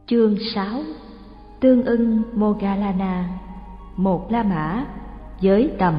Chương 6. Tương ưng Moggallana, một La Mã với tầm.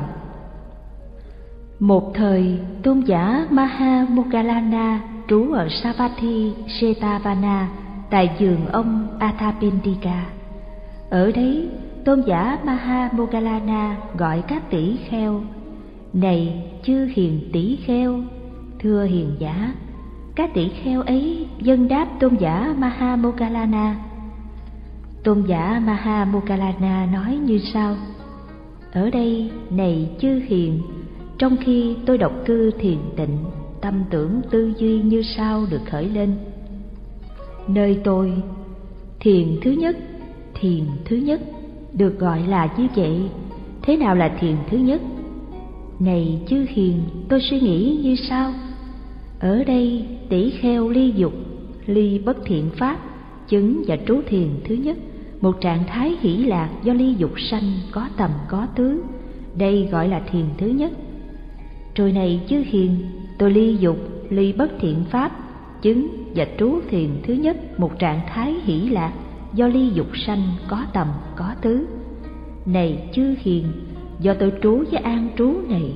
Một thời, tôn giả Maha Moggallana trú ở Savatthi Jetavana tại vườn ông Athapindika. Ở đấy, tôn giả Maha Moggallana gọi các tỷ kheo: "Này chư hiền tỷ kheo, thưa hiền giả." Các tỷ kheo ấy vâng đáp tôn giả Maha Moggallana. Tôn giả Maha Moggallana nói như sau: "Ở đây, này chư hiền, trong khi tôi độc cư thiền tịnh, tâm tưởng tư duy như sau được khởi lên. Nơi tôi, thiền thứ nhất được gọi là như vậy. Thế nào là thiền thứ nhất? Này chư hiền, tôi suy nghĩ như sau: ở đây tỷ kheo ly dục, ly bất thiện pháp, chứng và trú thiền thứ nhất, một trạng thái hỷ lạc do ly dục sanh, có tầm có tứ. Đây gọi là thiền thứ nhất. Rồi này chư hiền, tôi ly dục, ly bất thiện pháp, chứng và trú thiền thứ nhất, một trạng thái hỷ lạc do ly dục sanh, có tầm có tứ. Này chư hiền, do tôi trú với an trú này,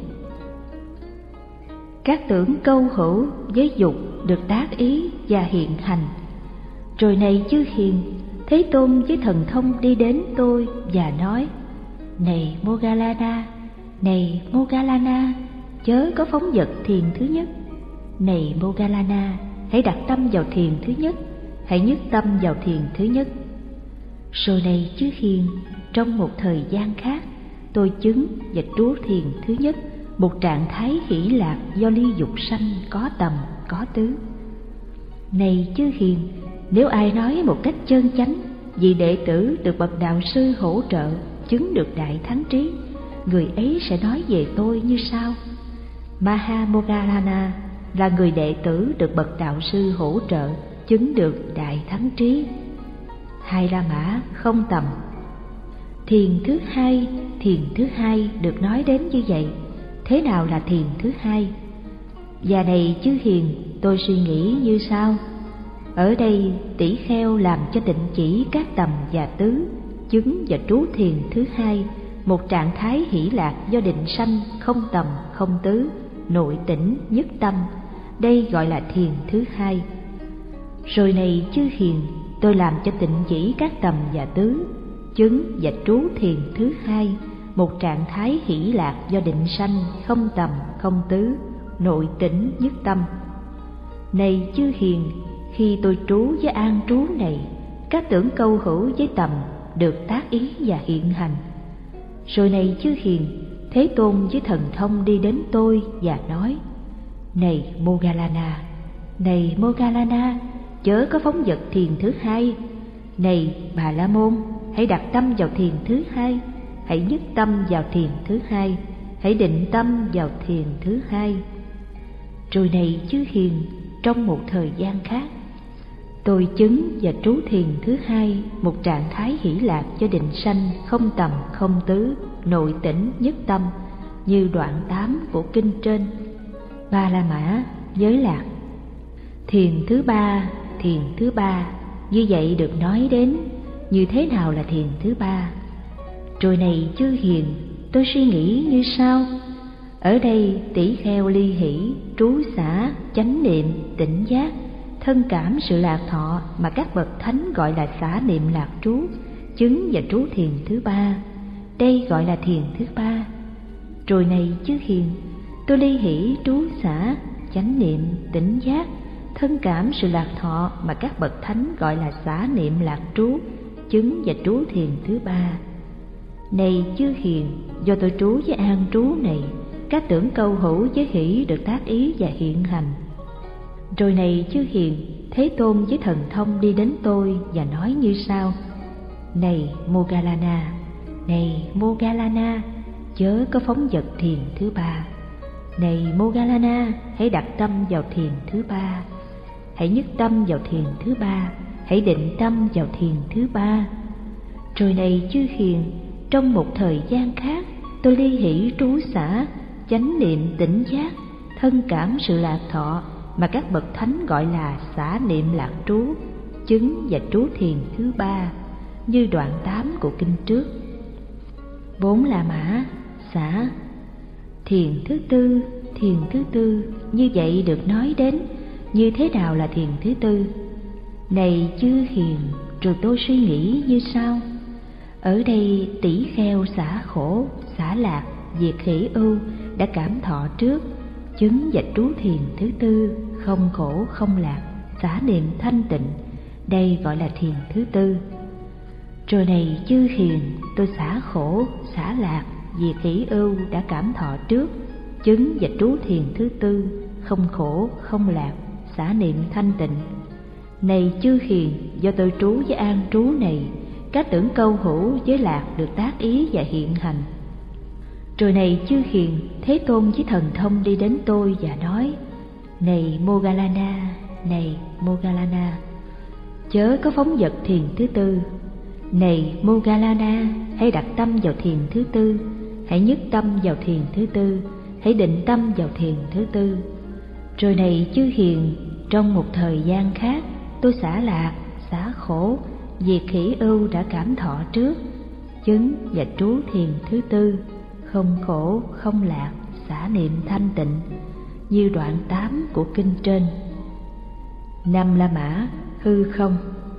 các tưởng câu hữu với dục được tác ý và hiện hành. Rồi này chư hiền, Thế Tôn với thần thông đi đến tôi và nói: này Moggallana, chớ có phóng dật thiền thứ nhất. Này Moggallana, hãy đặt tâm vào thiền thứ nhất, hãy nhất tâm vào thiền thứ nhất. Rồi này chư hiền, trong một thời gian khác, tôi chứng và trú thiền thứ nhất, một trạng thái hỷ lạc do ly dục sanh, có tầm có tứ. Này chư hiền, nếu ai nói một cách chân chánh, vị đệ tử được bậc đạo sư hỗ trợ chứng được đại thắng trí, người ấy sẽ nói về tôi như sau: Maha Moggallana là người đệ tử được bậc đạo sư hỗ trợ chứng được đại thắng trí. Hai La Mã không tầm. Thiền thứ hai được nói đến như vậy. Thế nào là thiền thứ hai? Và này chư hiền, tôi suy nghĩ như sau: ở đây tỷ kheo làm cho tịnh chỉ các tầm và tứ, chứng và trú thiền thứ hai, một trạng thái hỷ lạc do định sanh, không tầm không tứ, nội tỉnh nhất tâm. Đây gọi là thiền thứ hai. Rồi này chư hiền, tôi làm cho tịnh chỉ các tầm và tứ, chứng và trú thiền thứ hai, một trạng thái hỷ lạc do định sanh, không tầm không tứ, nội tỉnh nhất tâm. Này chư hiền, khi tôi trú với an trú này, các tưởng câu hữu với tầm được tác ý và hiện hành. Rồi này chư hiền, Thế Tôn với thần thông đi đến tôi và nói: này Moggallana, chớ có phóng dật thiền thứ hai. Này Bà La Môn, hãy đặt tâm vào thiền thứ hai, hãy nhất tâm vào thiền thứ hai, hãy định tâm vào thiền thứ hai. Rồi này chư hiền, trong một thời gian khác, tôi chứng và trú thiền thứ hai, một trạng thái hỷ lạc do định sanh, không tầm không tứ, nội tỉnh nhất tâm, như đoạn 8 của kinh trên. Ba La Mã giới lạc. Thiền thứ ba như vậy được nói đến. Như thế nào là thiền thứ ba? Rồi này chư hiền, tôi suy nghĩ như sau: ở đây tỷ kheo ly hỷ, trú xả, chánh niệm, tỉnh giác, thân cảm sự lạc thọ mà các bậc thánh gọi là xả niệm lạc trú, chứng và trú thiền thứ ba. Đây gọi là thiền thứ ba. Rồi này chư hiền, tôi ly hỷ, trú xả, chánh niệm, tỉnh giác, thân cảm sự lạc thọ mà các bậc thánh gọi là xả niệm lạc trú, chứng và trú thiền thứ ba. Này chư hiền, do tôi trú với an trú này, các tưởng câu hữu với hỷ được tác ý và hiện hành. Rồi này chư hiền, Thế Tôn với thần thông đi đến tôi và nói như sau: này Moggallana, chớ có phóng dật thiền thứ ba. Này Moggallana, hãy đặt tâm vào thiền thứ ba, hãy nhất tâm vào thiền thứ ba, hãy định tâm vào thiền thứ ba. Rồi này chư hiền, trong một thời gian khác, tôi ly hỷ, trú xả, chánh niệm, tỉnh giác, thân cảm sự lạc thọ mà các bậc thánh gọi là xả niệm lạc trú, chứng và trú thiền thứ ba, như đoạn 8 của kinh trước. 4 La Mã xả thiền thứ tư như vậy được nói đến. Như thế nào là thiền thứ tư? Này chư hiền, rồi tôi suy nghĩ như sau. Ở đây tỷ kheo xả khổ, xả lạc, diệt hỷ ưu đã cảm thọ trước, chứng và trú thiền thứ tư, không khổ không lạc, xả niệm thanh tịnh, đây gọi là thiền thứ tư. Rồi này chư hiền, tôi xả khổ, xả lạc, diệt hỷ ưu đã cảm thọ trước, chứng và trú thiền thứ tư, không khổ không lạc, xả niệm thanh tịnh. Này chư hiền, do tôi trú với an trú này, các tưởng câu hữu với lạc được tác ý và hiện hành. Rồi này chư hiền, Thế Tôn với thần thông đi đến tôi và nói: Này Moggallana, này Moggallana, chớ có phóng dật thiền thứ tư. Này Moggallana, hãy đặt tâm vào thiền thứ tư, hãy nhất tâm vào thiền thứ tư, hãy định tâm vào thiền thứ tư. Rồi này chư hiền, trong một thời gian khác, tôi xả lạc, xả khổ, diệt hỷ ưu đã cảm thọ trước, chứng và trú thiền thứ tư, không khổ không lạc, xả niệm thanh tịnh, như đoạn 8 của kinh trên. 5 La Mã hư không.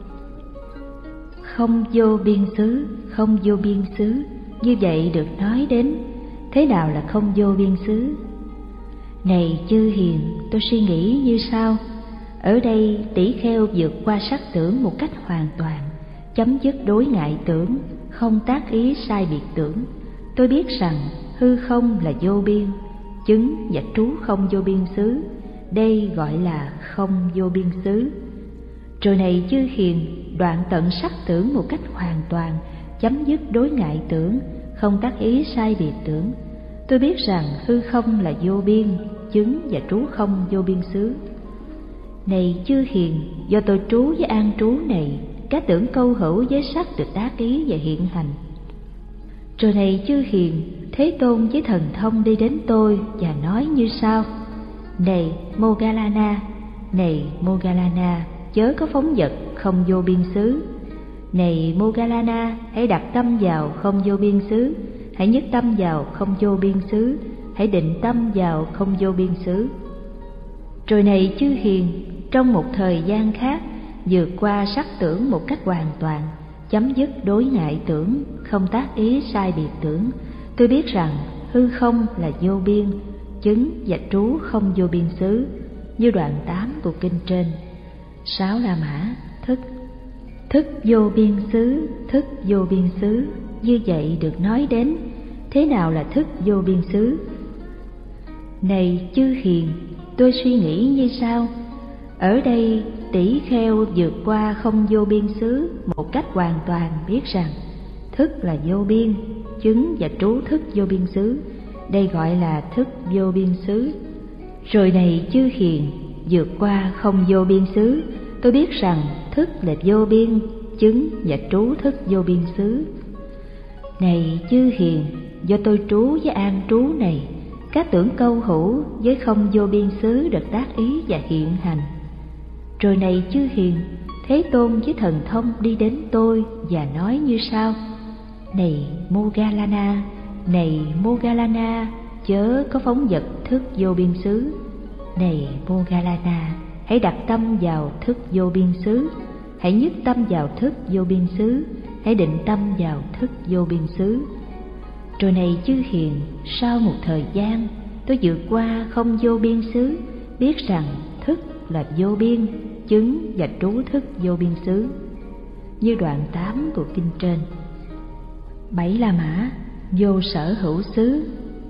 Không vô biên xứ, không vô biên xứ, như vậy được nói đến. Thế nào là không vô biên xứ? Này chư hiền, tôi suy nghĩ như sau. Ở đây tỷ kheo vượt qua sắc tưởng một cách hoàn toàn, chấm dứt đối ngại tưởng, không tác ý sai biệt tưởng. Tôi biết rằng hư không là vô biên, chứng và trú không vô biên xứ, đây gọi là không vô biên xứ. Rồi này chư hiền, đoạn tận sắc tưởng một cách hoàn toàn, chấm dứt đối ngại tưởng, không tác ý sai biệt tưởng. Tôi biết rằng hư không là vô biên, chứng và trú không vô biên xứ. Này chư hiền, do tôi trú với an trú này, các tưởng câu hữu với sắc được tác ý và hiện hành. Rồi này chư hiền, Thế Tôn với thần thông đi đến tôi và nói như sau: Này Moggallana, này Moggallana, chớ có phóng dật không vô biên xứ. Này Moggallana, hãy đặt tâm vào không vô biên xứ, hãy nhất tâm vào không vô biên xứ, hãy định tâm vào không vô biên xứ. Rồi này chư hiền, trong một thời gian khác, vượt qua sắc tưởng một cách hoàn toàn, chấm dứt đối ngại tưởng, không tác ý sai biệt tưởng. Tôi biết rằng hư không là vô biên, chứng và trú không vô biên xứ, như đoạn 8 của kinh trên. 6 La Mã thức. Thức vô biên xứ, thức vô biên xứ, như vậy được nói đến. Thế nào là thức vô biên xứ? Này chư hiền, tôi suy nghĩ như sau. Ở đây tỷ kheo vượt qua không vô biên xứ một cách hoàn toàn, biết rằng thức là vô biên, chứng và trú thức vô biên xứ, đây gọi là thức vô biên xứ. Rồi này chư hiền, vượt qua không vô biên xứ, tôi biết rằng thức là vô biên, chứng và trú thức vô biên xứ. Này chư hiền, do tôi trú với an trú này, các tưởng câu hữu với không vô biên xứ được tác ý và hiện hành. Rồi này chư hiền, Thế Tôn với thần thông đi đến tôi và nói như sau: Này Moggallana, này Moggallana, chớ có phóng dật thức vô biên xứ. Này Moggallana, hãy đặt tâm vào thức vô biên xứ, hãy nhất tâm vào thức vô biên xứ, hãy định tâm vào thức vô biên xứ. Rồi này chư hiền, sau một thời gian, tôi vượt qua không vô biên xứ, biết rằng thức là vô biên, chứng và trú thức vô biên xứ, như đoạn 8 của kinh trên. 7 La Mã vô sở hữu xứ.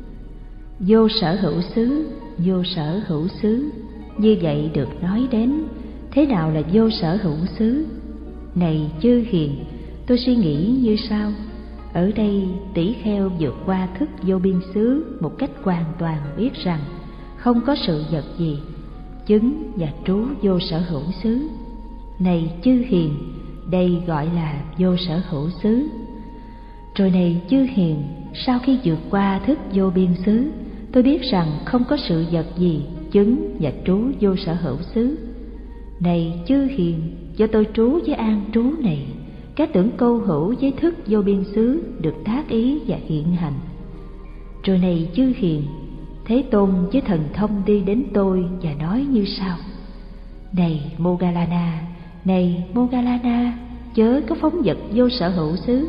Vô sở hữu xứ, vô sở hữu xứ, như vậy được nói đến. Thế nào là vô sở hữu xứ? Này chư hiền, tôi suy nghĩ như sau. Ở đây tỷ kheo vượt qua thức vô biên xứ một cách hoàn toàn, biết rằng không có sự vật gì, chứng và trú vô sở hữu xứ. Này chư hiền, đây gọi là vô sở hữu xứ. Rồi này chư hiền, sau khi vượt qua thức vô biên xứ, tôi biết rằng không có sự vật gì, chứng và trú vô sở hữu xứ. Này chư hiền, do tôi trú với an trú này, các tưởng câu hữu với thức vô biên xứ được tác ý và hiện hành. Rồi này chư hiền, Thế Tôn với thần thông đi đến tôi và nói như sau: Này Moggallana, này Moggallana, chớ có phóng dật vô sở hữu xứ.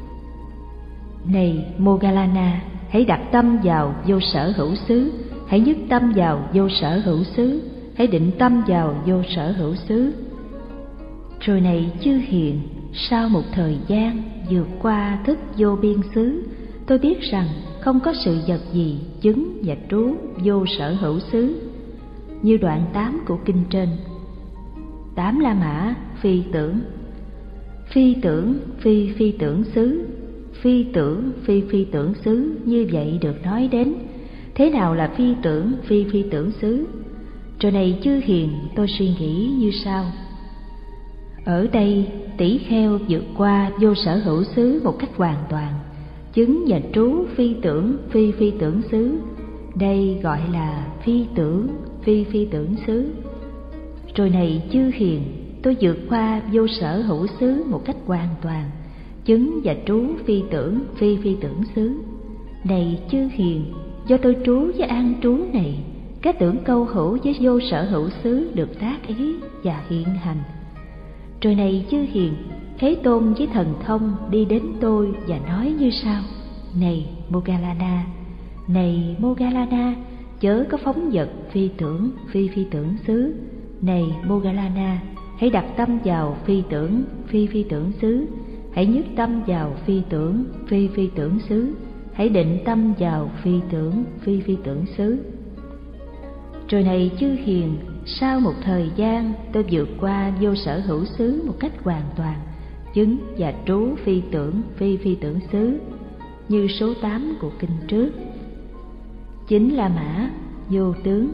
Này Moggallana, hãy đặt tâm vào vô sở hữu xứ, hãy nhất tâm vào vô sở hữu xứ, hãy định tâm vào vô sở hữu xứ. Rồi này chư hiền, sau một thời gian vượt qua thức vô biên xứ, tôi biết rằng không có sự vật gì chứng và trú vô sở hữu xứ. Như đoạn 8 của kinh trên. 8 La Mã phi tưởng. Phi tưởng phi phi tưởng xứ, phi tưởng phi phi tưởng xứ như vậy được nói đến. Thế nào là phi tưởng phi phi tưởng xứ? Rồi này chư hiền, tôi suy nghĩ như sau: Ở đây tỷ kheo vượt qua vô sở hữu xứ một cách hoàn toàn, chứng và trú phi tưởng phi phi tưởng xứ. Đây gọi là phi tưởng phi phi tưởng xứ. Rồi này chư hiền, tôi vượt qua vô sở hữu xứ một cách hoàn toàn, chứng và trú phi tưởng phi phi tưởng xứ. Này chư hiền, do tôi trú với an trú này, các tưởng câu hữu với vô sở hữu xứ được tác ý và hiện hành. Rồi này chư hiền, Thế Tôn với thần thông đi đến tôi và nói như sau: Này Moggallana, này Moggallana, chớ có phóng dật phi tưởng phi phi tưởng xứ. Này Moggallana, hãy đặt tâm vào phi tưởng phi phi tưởng xứ, hãy nhất tâm vào phi tưởng phi phi tưởng xứ, hãy định tâm vào phi tưởng phi phi tưởng xứ. Rồi này chư hiền, sau một thời gian tôi vượt qua vô sở hữu xứ một cách hoàn toàn, chứng và trú phi tưởng phi phi tưởng xứ, như số 8 của kinh trước. 9 La Mã vô tướng.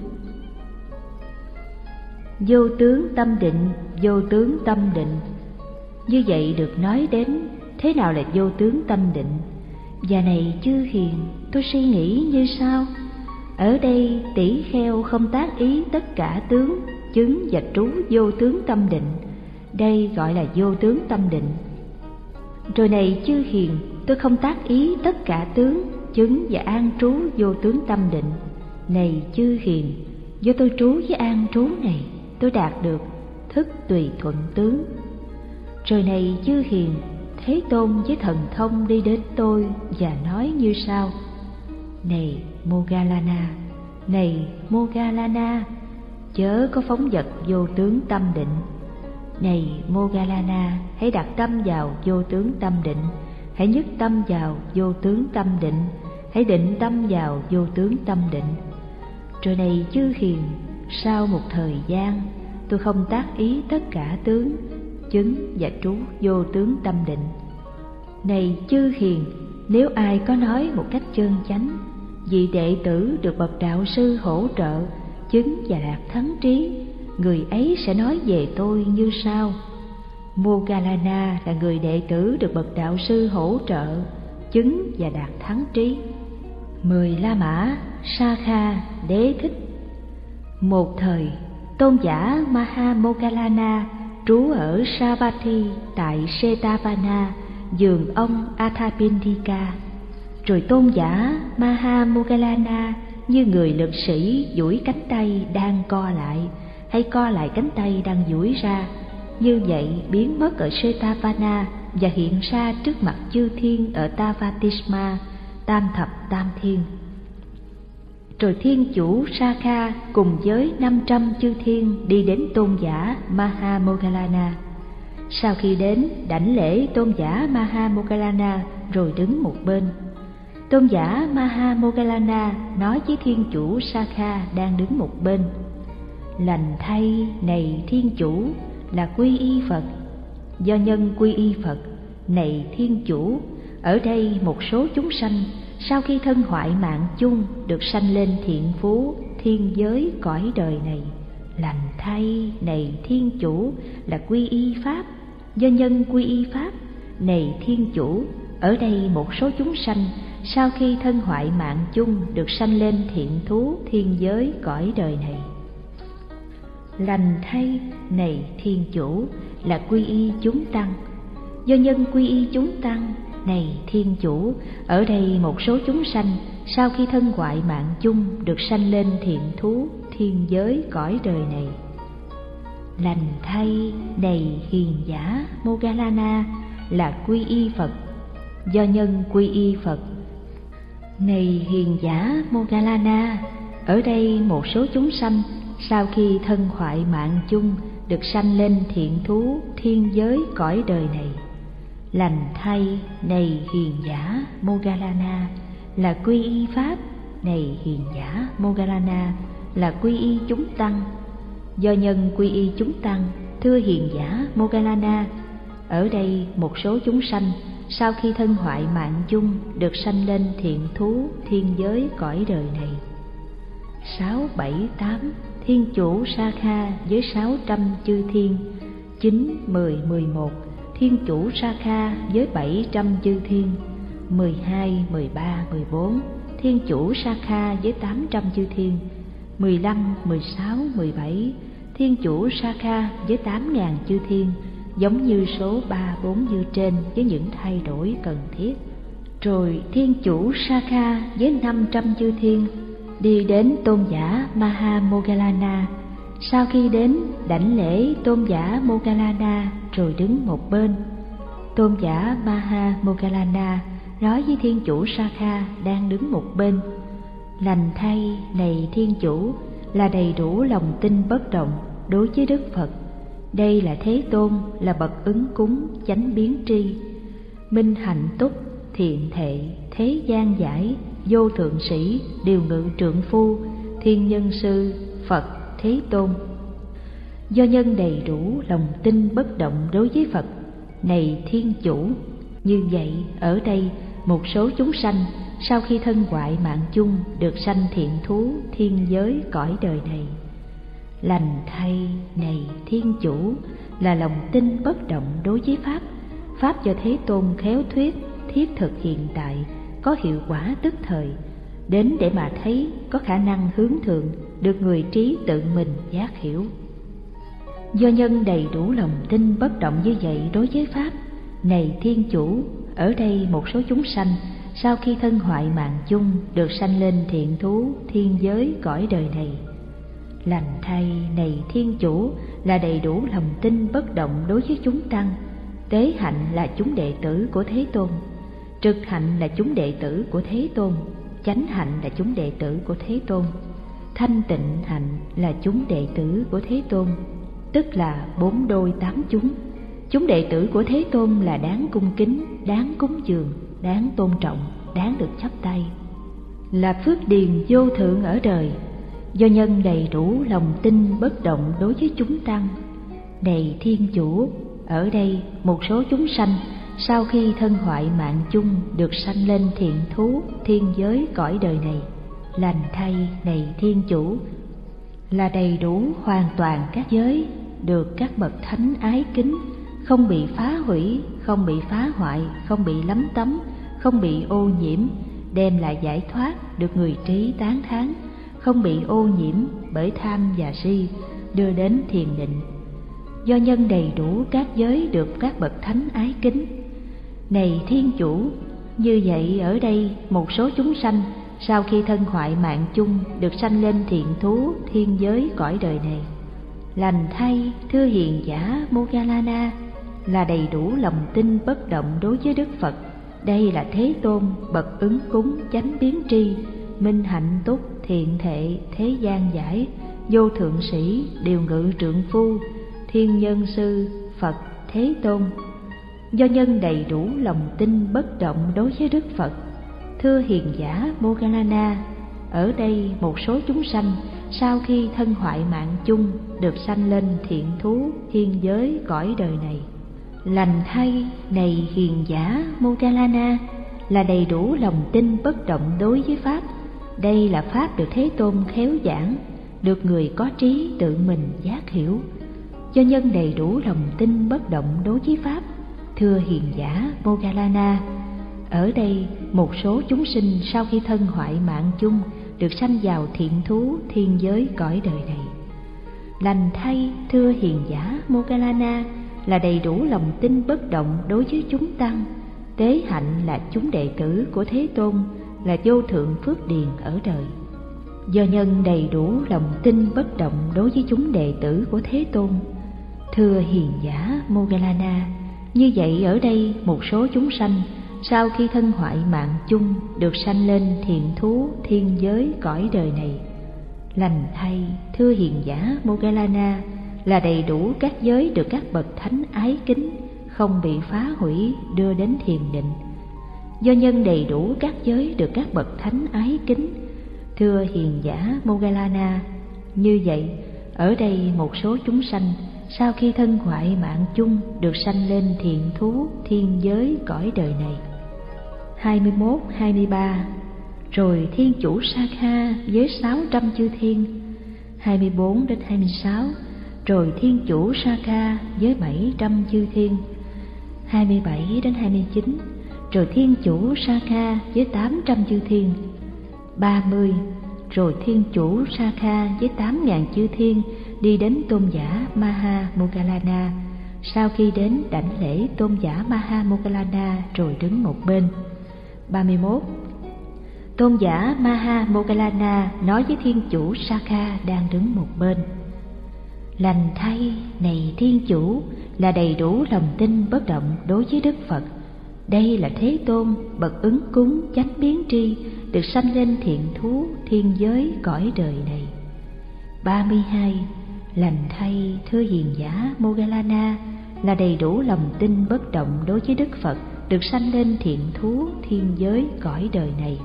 Vô tướng tâm định, vô tướng tâm định. Như vậy được nói đến. Thế nào là vô tướng tâm định? Và này chư hiền, tôi suy nghĩ như sau: Ở đây tỷ kheo không tác ý tất cả tướng, chứng và trú vô tướng tâm định. Đây gọi là vô tướng tâm định. Rồi này chư hiền, tôi không tác ý tất cả tướng, chứng và an trú vô tướng tâm định. Này chư hiền, do tôi trú với an trú này, tôi đạt được thức tùy thuận tướng. Rồi này chư hiền, Thế Tôn với thần thông đi đến tôi và nói như sau: Này Moggallana, này Moggallana, chớ có phóng dật vô tướng tâm định. Này Moggallana, hãy đặt tâm vào vô tướng tâm định, hãy nhất tâm vào vô tướng tâm định, hãy định tâm vào vô tướng tâm định. Rồi này chư hiền, sau một thời gian tôi không tác ý tất cả tướng, chứng và trú vô tướng tâm định. Này chư hiền, nếu ai có nói một cách chân chánh, vị đệ tử được bậc đạo sư hỗ trợ, chứng và đạt thắng trí, người ấy sẽ nói về tôi như sau: Moggallana là người đệ tử được bậc đạo sư hỗ trợ, chứng và đạt thắng trí. 10 La Mã Sakha Đế Thích. Một thời, tôn giả Mahamoggallana trú ở Savatthi tại Setavana, vườn ông Athapindika. Rồi tôn giả Mahamoggallana như người lực sĩ duỗi cánh tay đang co lại, hay co lại cánh tay đang duỗi ra, như vậy biến mất ở Setavana và hiện ra trước mặt chư thiên ở Tavatisma, tam thập tam thiên. Rồi thiên chủ Sakha cùng với 500 chư thiên đi đến tôn giả Mahamoggallana. Sau khi đến, đảnh lễ tôn giả Mahamoggallana rồi đứng một bên. Tôn giả Mahamoggallana nói với thiên chủ Sakha đang đứng một bên: Lành thay, này thiên chủ, là quy y Phật. Do nhân quy y Phật, này thiên chủ, ở đây một số chúng sanh sau khi thân hoại mạng chung được sanh lên thiện phú thiên giới cõi đời này. Lành thay, này thiên chủ, là quy y Pháp. Do nhân quy y Pháp, này thiên chủ, ở đây một số chúng sanh sau khi thân hoại mạng chung được sanh lên thiện thú thiên giới cõi đời này. Lành thay này Thiên Chủ là quy y chúng tăng. Do nhân quy y chúng tăng này Thiên Chủ, ở đây một số chúng sanh sau khi thân hoại mạng chung được sanh lên thiện thú thiên giới cõi đời này. Lành thay này hiền giả Moggallana là quy y Phật. Do nhân quy y Phật này hiền giả Moggallana, ở đây một số chúng sanh sau khi thân hoại mạng chung được sanh lên thiện thú thiên giới cõi đời này. Lành thay này hiền giả Moggallana là quy y Pháp. Này hiền giả Moggallana là quy y chúng tăng. Do nhân quy y chúng tăng, thưa hiền giả Moggallana, ở đây một số chúng sanh sau khi thân hoại mạng chung được sanh lên thiện thú thiên giới cõi đời này. 6, 7, 8 Thiên Chủ Sakha với 600 chư thiên. 9, 10, 11 Thiên Chủ Sakha với 700 chư thiên. 12, 13, 14 Thiên Chủ Sakha với 800 chư thiên. 15, 16, 17 Thiên Chủ Sakha với 8.000 chư thiên, giống như số 3, 4 như trên với những thay đổi cần thiết. Rồi Thiên Chủ Sakha với 500 chư thiên đi đến tôn giả Maha Moggallana. Sau khi đến đảnh lễ tôn giả Moggallana rồi đứng một bên. Tôn giả Maha Moggallana nói với Thiên Chủ Sakha đang đứng một bên: lành thay này Thiên Chủ là đầy đủ lòng tin bất động đối với Đức Phật. Đây là Thế Tôn, là bậc ứng cúng chánh biến tri, minh hạnh túc, thiện thệ, thế gian giải, vô thượng sĩ, điều ngự trượng phu, thiên nhân sư, Phật Thế Tôn. Do nhân đầy đủ lòng tin bất động đối với Phật này Thiên Chủ, như vậy ở đây một số chúng sanh sau khi thân hoại mạng chung được sanh thiện thú thiên giới cõi đời này. Lành thay này Thiên Chủ là lòng tin bất động đối với Pháp. Pháp do Thế Tôn khéo thuyết, thiết thực hiện tại, có hiệu quả tức thời, đến để mà thấy, có khả năng hướng thượng, được người trí tự mình giác hiểu. Do nhân đầy đủ lòng tin bất động như vậy đối với Pháp này Thiên Chủ, ở đây một số chúng sanh sau khi thân hoại mạng chung được sanh lên thiện thú thiên giới cõi đời này. Lành thay này Thiên Chủ là đầy đủ lòng tin bất động đối với chúng tăng. Tế hạnh là chúng đệ tử của Thế Tôn, trực hạnh là chúng đệ tử của Thế Tôn, chánh hạnh là chúng đệ tử của Thế Tôn, thanh tịnh hạnh là chúng đệ tử của Thế Tôn, tức là 4 đôi 8 chúng. Chúng đệ tử của Thế Tôn là đáng cung kính, đáng cúng dường, đáng tôn trọng, đáng được chắp tay, là phước điền vô thượng ở đời. Do nhân đầy đủ lòng tin bất động đối với chúng tăng này Thiên Chủ, ở đây một số chúng sanh sau khi thân hoại mạng chung được sanh lên thiện thú thiên giới cõi đời này. Lành thay này Thiên Chủ là đầy đủ hoàn toàn các giới, được các bậc thánh ái kính, không bị phá hủy, không bị phá hoại, không bị lấm tấm, không bị ô nhiễm, đem lại giải thoát, được người trí tán thán, không bị ô nhiễm bởi tham và si, đưa đến thiền định. Do nhân đầy đủ các giới được các bậc thánh ái kính này Thiên Chủ, như vậy ở đây một số chúng sanh sau khi thân hoại mạng chung được sanh lên thiện thú thiên giới cõi đời này. Lành thay thưa hiền giả Moggallana là đầy đủ lòng tin bất động đối với Đức Phật. Đây là Thế Tôn, bậc ứng cúng chánh biến tri, minh hạnh túc, thiện thệ, thế gian giải, vô thượng sĩ, điều ngự trượng phu, thiên nhân sư, Phật Thế Tôn. Do nhân đầy đủ lòng tin bất động đối với Đức Phật, thưa hiền giả Moggallana, ở đây một số chúng sanh sau khi thân hoại mạng chung được sanh lên thiện thú thiên giới cõi đời này. Lành thay này hiền giả Moggallana là đầy đủ lòng tin bất động đối với Pháp. Đây là Pháp được Thế Tôn khéo giảng, được người có trí tự mình giác hiểu. Do nhân đầy đủ lòng tin bất động đối với Pháp, thưa hiền giả Moggallana, ở đây một số chúng sinh sau khi thân hoại mạng chung được sanh vào thiện thú thiên giới cõi đời này. Lành thay, thưa hiền giả Moggallana, là đầy đủ lòng tin bất động đối với chúng tăng. Tế hạnh là chúng đệ tử của Thế Tôn, là vô thượng phước điền ở đời. Do nhân đầy đủ lòng tin bất động đối với chúng đệ tử của Thế Tôn, thưa hiền giả Moggallana, như vậy ở đây một số chúng sanh sau khi thân hoại mạng chung được sanh lên thiện thú thiên giới cõi đời này. Lành thay, thưa hiền giả Moggallana, là đầy đủ các giới được các bậc thánh ái kính, không bị phá hủy đưa đến thiền định. Do nhân đầy đủ các giới được các bậc thánh ái kính, thưa hiền giả Moggallana, như vậy ở đây một số chúng sanh sau khi thân hoại mạng chung được sanh lên thiện thú thiên giới cõi đời này. 21, 23. Rồi thiên chủ Sakha với 600 chư thiên. 24 đến 26. Rồi thiên chủ Sakha với 700 chư thiên. 27 đến 29. Rồi thiên chủ Sakha với 800 chư thiên. 30. Rồi thiên chủ Sakha với 8.000 chư thiên đi đến tôn giả Maha Moggallana. Sau khi đến đảnh lễ tôn giả Maha Moggallana rồi đứng một bên. 31. Tôn giả Maha Moggallana nói với thiên chủ Sakha đang đứng một bên: Lành thay, này thiên chủ, là đầy đủ lòng tin bất động đối với Đức Phật. Đây là Thế Tôn, bậc ứng cúng chánh biến tri, được sanh lên thiện thú thiên giới cõi đời này. 32. Lành thay, thưa hiền giả Moggallana, là đầy đủ lòng tin bất động đối với Đức Phật, được sanh lên thiện thú thiên giới cõi đời này.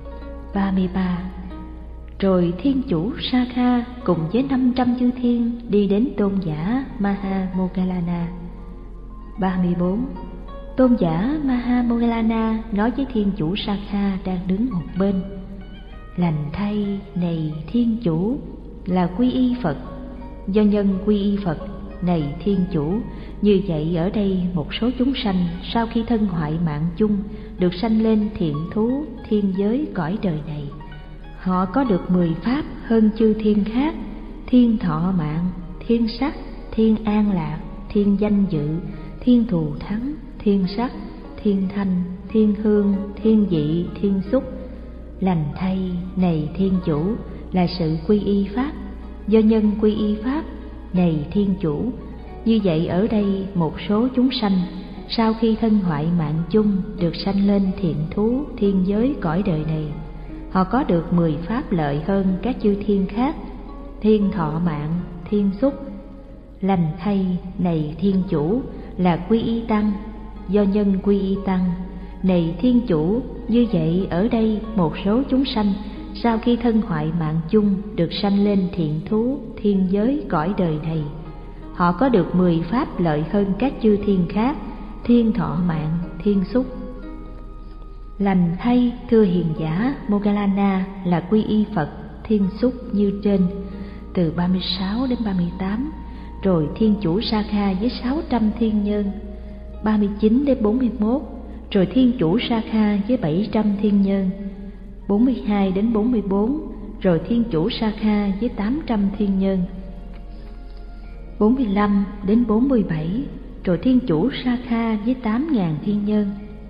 33. Rồi thiên chủ Sakha cùng với 500 chư thiên đi đến tôn giả Maha Moggallana. 34. Tôn giả Maha Moggallana nói với thiên chủ Sakha đang đứng một bên: Lành thay, này thiên chủ, là quy y Phật. Do nhân quy y Phật, này thiên chủ, như vậy ở đây một số chúng sanh sau khi thân hoại mạng chung được sanh lên thiện thú thiên giới cõi đời này. Họ có được 10 pháp hơn chư thiên khác: thiên thọ mạng, thiên sắc, thiên an lạc, thiên danh dự, thiên thù thắng, thiên sắc, thiên thanh, thiên hương, thiên vị, thiên xúc. Lành thay, này thiên chủ, là sự quy y pháp. Do nhân quy y pháp, này thiên chủ, như vậy ở đây một số chúng sanh sau khi thân hoại mạng chung được sanh lên thiện thú thiên giới cõi đời này. Họ có được 10 pháp lợi hơn các chư thiên khác: thiên thọ mạng, thiên xúc. Lành thay, này thiên chủ, là quy y tăng. Do nhân quy y tăng, này thiên chủ, như vậy ở đây một số chúng sanh sau khi thân hoại mạng chung được sanh lên thiện thú thiên giới cõi đời này. Họ có được 10 pháp lợi hơn các chư thiên khác: thiên thọ mạng, thiên xúc. Lành thay, thưa hiền giả Moggallana, là quy y Phật, thiên xúc như trên. Từ 36 đến 38. Rồi thiên chủ Sakha với 600 thiên nhân. 39 đến 41. Rồi thiên chủ Sakha với 700 thiên nhân. 42 đến 44. Rồi thiên chủ Sakha với 800 thiên nhân. 45 đến 47. Rồi thiên chủ Sakha với 8.000 thiên nhân.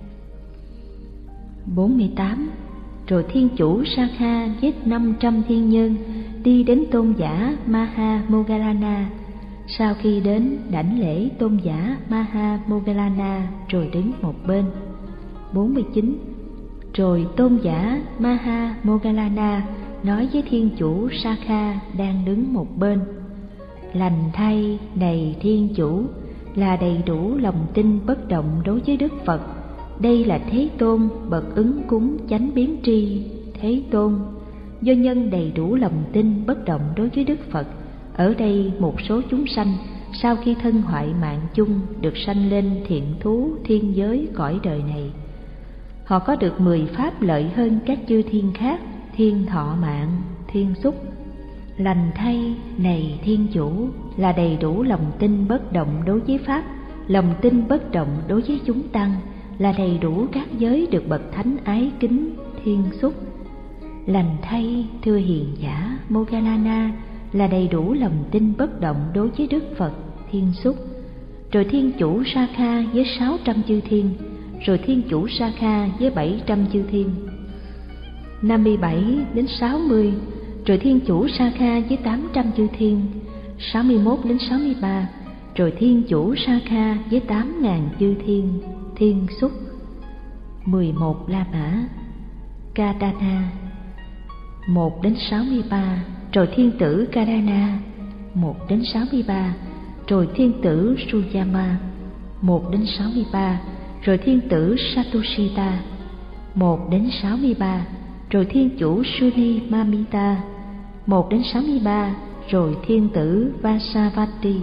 48. Rồi thiên chủ Sakha với 500 thiên nhân đi đến tôn giả Maha Moggallana. Sau khi đến đảnh lễ tôn giả Maha Moggallana rồi đứng một bên. 49. Rồi tôn giả Maha Moggallana nói với thiên chủ Sakha đang đứng một bên: Lành thay, này thiên chủ, là đầy đủ lòng tin bất động đối với Đức Phật. Đây là Thế Tôn, bậc ứng cúng chánh biến tri. Thế Tôn, do nhân đầy đủ lòng tin bất động đối với Đức Phật, ở đây một số chúng sanh sau khi thân hoại mạng chung được sanh lên thiện thú thiên giới cõi đời này. Họ có được 10 pháp lợi hơn các chư thiên khác: thiên thọ mạng, thiên xúc. Lành thay, này thiên chủ, là đầy đủ lòng tin bất động đối với pháp, lòng tin bất động đối với chúng tăng, là đầy đủ các giới được bậc thánh ái kính, thiên xúc. Lành thay, thưa hiền giả Moggallana, là đầy đủ lòng tin bất động đối với Đức Phật Thiên Xúc, rồi Thiên Chủ Sa-kha với 600 chư thiên, rồi Thiên Chủ Sa-kha với 700 chư thiên. 57 đến 60, rồi Thiên Chủ Sa-kha với 800 chư thiên. 61 đến 63, rồi Thiên Chủ Sa-kha với 8.000 chư thiên, Thiên Xúc. 11 La Mã Kadana. 1 đến 63, rồi Thiên tử Kadana. 1 đến 63, rồi Thiên tử Suyama. 1 đến 63, rồi Thiên tử Satushita. 1 đến 63, rồi Thiên chủ Suni Mamita. 1 đến 63, rồi Thiên tử Vasavati.